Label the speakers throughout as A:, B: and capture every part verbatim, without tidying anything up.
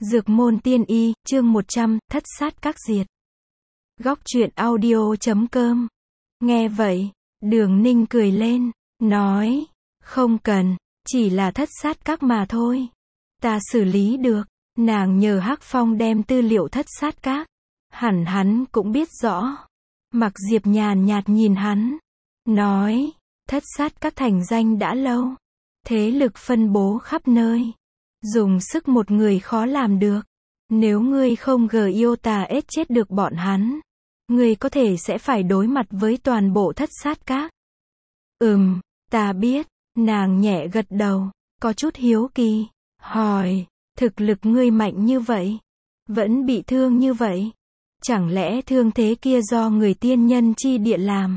A: Dược môn tiên y, chương một trăm, thất sát các diệt. Góc truyện audio chấm com. Nghe vậy, Đường Ninh cười lên, nói, không cần, chỉ là thất sát các mà thôi. Ta xử lý được. Nàng nhờ Hắc Phong đem tư liệu thất sát các. Hẳn hắn cũng biết rõ. Mặc Diệp nhàn nhạt nhìn hắn, nói, thất sát các thành danh đã lâu. Thế lực phân bố khắp nơi. Dùng sức một người khó làm được. Nếu ngươi không gờ yêu tà ết chết được bọn hắn, ngươi có thể sẽ phải đối mặt với toàn bộ thất sát các. Ừm, ta biết. Nàng nhẹ gật đầu, có chút hiếu kỳ, hỏi, thực lực ngươi mạnh như vậy, vẫn bị thương như vậy, chẳng lẽ thương thế kia do người tiên nhân chi địa làm?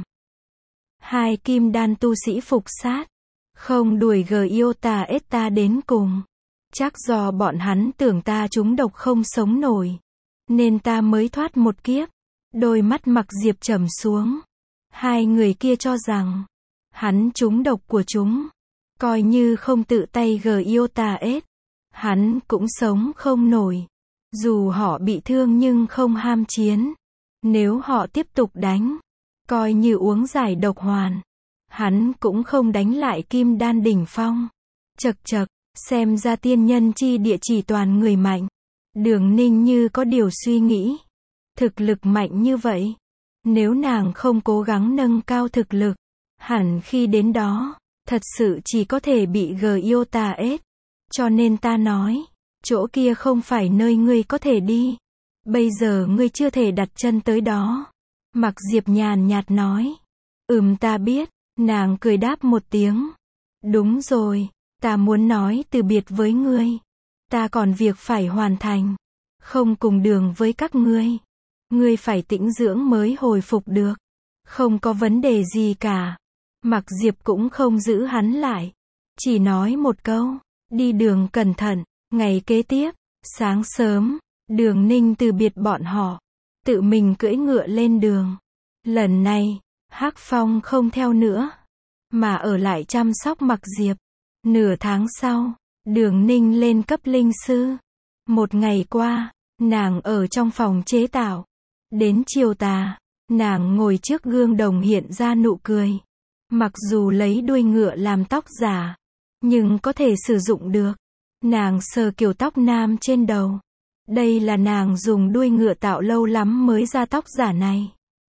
A: Hai kim đan tu sĩ phục sát, không đuổi gờ yêu tà ết ta đến cùng. Chắc do bọn hắn tưởng ta trúng độc không sống nổi, nên ta mới thoát một kiếp. Đôi mắt Mặc Diệp trầm xuống. Hai người kia cho rằng hắn trúng độc của chúng, coi như không tự tay gờ yêu tà ết, hắn cũng sống không nổi. Dù họ bị thương nhưng không ham chiến. Nếu họ tiếp tục đánh, coi như uống giải độc hoàn, hắn cũng không đánh lại kim đan đỉnh phong. Chậc chậc, xem ra tiên nhân chi địa chỉ toàn người mạnh. Đường Ninh như có điều suy nghĩ. Thực lực mạnh như vậy, nếu nàng không cố gắng nâng cao thực lực, hẳn khi đến đó, thật sự chỉ có thể bị gờ yêu tà ết. Cho nên ta nói, chỗ kia không phải nơi ngươi có thể đi. Bây giờ ngươi chưa thể đặt chân tới đó. Mặc Diệp nhàn nhạt nói. Ừm, ta biết. Nàng cười đáp một tiếng. Đúng rồi, ta muốn nói từ biệt với ngươi. Ta còn việc phải hoàn thành. Không cùng đường với các ngươi. Ngươi phải tĩnh dưỡng mới hồi phục được. Không có vấn đề gì cả. Mặc Diệp cũng không giữ hắn lại. Chỉ nói một câu, đi đường cẩn thận. Ngày kế tiếp, sáng sớm, Đường Ninh từ biệt bọn họ, tự mình cưỡi ngựa lên đường. Lần này, Hắc Phong không theo nữa, mà ở lại chăm sóc Mặc Diệp. Nửa tháng sau, Đường Ninh lên cấp linh sư. Một ngày qua, nàng ở trong phòng chế tạo. Đến chiều tà, nàng ngồi trước gương đồng hiện ra nụ cười. Mặc dù lấy đuôi ngựa làm tóc giả, nhưng có thể sử dụng được. Nàng sờ kiểu tóc nam trên đầu. Đây là nàng dùng đuôi ngựa tạo lâu lắm mới ra tóc giả này.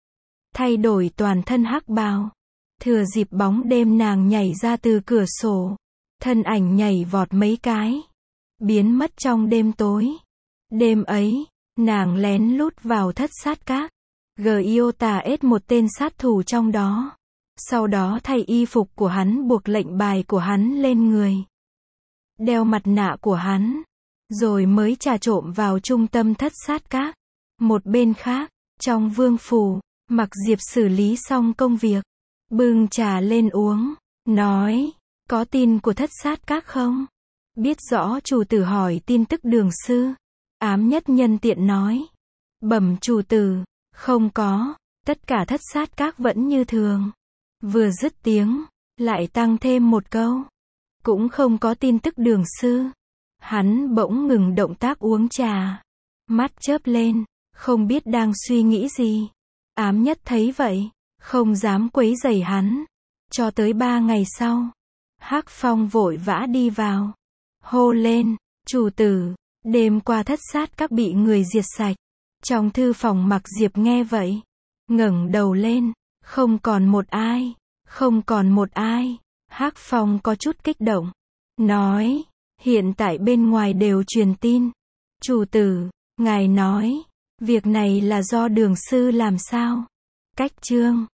A: Thay đổi toàn thân hắc bào. Thừa dịp bóng đêm nàng nhảy ra từ cửa sổ. Thân ảnh nhảy vọt mấy cái, biến mất trong đêm tối. Đêm ấy, nàng lén lút vào thất sát các. Gờ yêu tà ết một tên sát thủ trong đó. Sau đó thay y phục của hắn buộc lệnh bài của hắn lên người. Đeo mặt nạ của hắn. Rồi mới trà trộm vào trung tâm thất sát các. Một bên khác, trong vương phủ, Mặc Diệp xử lý xong công việc. Bưng trà lên uống. Nói, có tin của thất sát các không? Biết rõ chủ tử hỏi tin tức Đường sư. Ám nhất nhân tiện nói. Bẩm chủ tử, không có. Tất cả thất sát các vẫn như thường. Vừa dứt tiếng, lại tăng thêm một câu. Cũng không có tin tức Đường sư. Hắn bỗng ngừng động tác uống trà. Mắt chớp lên, không biết đang suy nghĩ gì. Ám nhất thấy vậy, không dám quấy rầy hắn. Cho tới ba ngày sau, Hắc Phong vội vã đi vào. Hô lên, chủ tử, đêm qua thất sát các bị người diệt sạch. Trong thư phòng Mặc Diệp nghe vậy, ngẩng đầu lên, không còn một ai, không còn một ai. Hắc Phong có chút kích động, nói, hiện tại bên ngoài đều truyền tin. Chủ tử, ngài nói, việc này là do Đường sư làm sao? Cách chương